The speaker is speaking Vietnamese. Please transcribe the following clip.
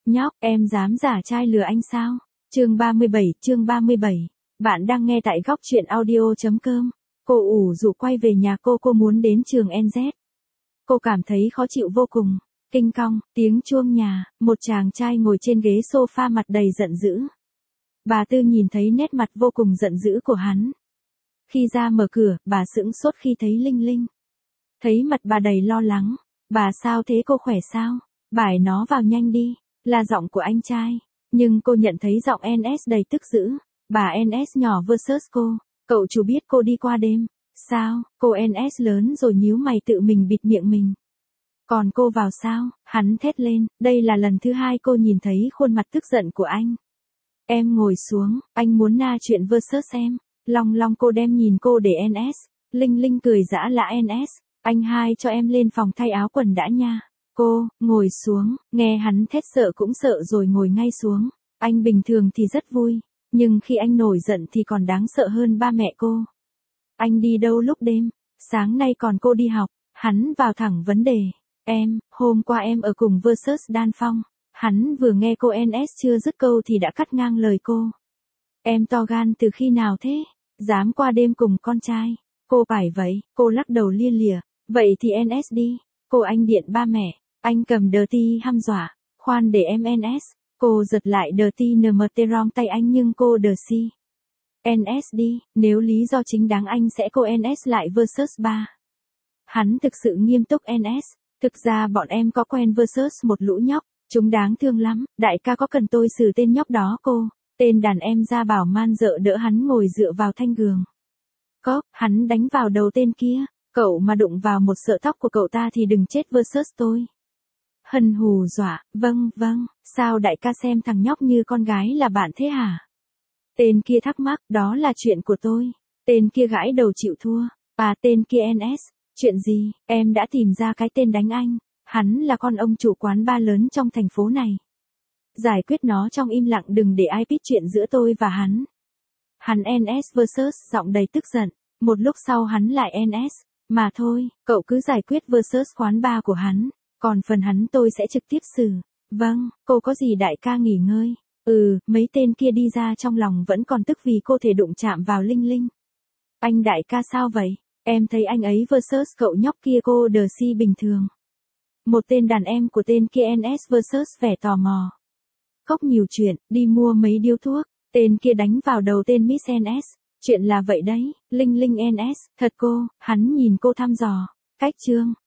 Nhóc, em dám giả trai lừa anh sao? Chương 37. Bạn đang nghe tại góc truyện audio.com. Cô ủ rũ quay về nhà cô muốn đến trường NZ. Cô cảm thấy khó chịu vô cùng. Kinh cong, tiếng chuông nhà, một chàng trai ngồi trên ghế sofa mặt đầy giận dữ. Bà Tư nhìn thấy nét mặt vô cùng giận dữ của hắn. Khi ra mở cửa, bà sững sốt khi thấy Linh Linh. Thấy mặt bà đầy lo lắng. Bà sao thế, cô khỏe sao? Bài nó vào nhanh đi. Là giọng của anh trai. Nhưng cô nhận thấy giọng NS đầy tức dữ. Bà NS nhỏ versus cô. Cậu chủ biết cô đi qua đêm. Sao? Cô NS lớn rồi nhíu mày tự mình bịt miệng mình. Còn cô vào sao? Hắn thét lên. Đây là lần thứ hai cô nhìn thấy khuôn mặt tức giận của anh. Em ngồi xuống. Anh muốn na chuyện versus em. Long long cô đem nhìn cô để NS. Linh Linh cười giã lạ NS. Anh hai cho em lên phòng thay áo quần đã nha. Cô, ngồi xuống, nghe hắn thét sợ cũng sợ rồi ngồi ngay xuống. Anh bình thường thì rất vui, nhưng khi anh nổi giận thì còn đáng sợ hơn ba mẹ cô. Anh đi đâu lúc đêm? Sáng nay còn cô đi học. Hắn vào thẳng vấn đề. Hôm qua em ở cùng versus Đan Phong. Hắn vừa nghe cô NS chưa dứt câu thì đã cắt ngang lời cô. Em to gan từ khi nào thế? Dám qua đêm cùng con trai. Cô phải vậy, cô lắc đầu lia lịa. Vậy thì NS đi. Cô anh điện ba mẹ. Anh cầm dirty hăm dọa. Khoan để em NS. Cô giật lại dirty NMT rom tay anh nhưng cô si. NS đi, nếu lý do chính đáng anh sẽ cô NS lại versus 3. Hắn thực sự nghiêm túc NS. Thực ra bọn em có quen versus một lũ nhóc. Chúng đáng thương lắm, đại ca có cần tôi xử tên nhóc đó cô? Tên đàn em ra bảo man dợ đỡ hắn ngồi dựa vào thanh giường. Cóp, hắn đánh vào đầu tên kia. Cậu mà đụng vào một sợi tóc của cậu ta thì đừng chết versus tôi. Hân hù dọa, vâng, sao đại ca xem thằng nhóc như con gái là bạn thế hả? Tên kia thắc mắc, đó là chuyện của tôi. Tên kia gãi đầu chịu thua. Tên kia NS, chuyện gì, em đã tìm ra cái tên đánh anh. Hắn là con ông chủ quán bar lớn trong thành phố này. Giải quyết nó trong im lặng đừng để ai biết chuyện giữa tôi và hắn. Hắn NS versus giọng đầy tức giận. Một lúc sau hắn lại NS. Mà thôi, cậu cứ giải quyết versus quán bar của hắn. Còn phần hắn tôi sẽ trực tiếp xử. Vâng, cô có gì đại ca nghỉ ngơi. Mấy tên kia đi ra trong lòng vẫn còn tức vì cô thể đụng chạm vào Linh Linh. Anh đại ca sao vậy? Em thấy anh ấy versus cậu nhóc kia cô si bình thường. Một tên đàn em của tên kia NS versus vẻ tò mò. Khóc nhiều chuyện, đi mua mấy điếu thuốc. Tên kia đánh vào đầu tên Miss NS. Chuyện là vậy đấy, Linh NS, thật cô, hắn nhìn cô thăm dò. Cách chương.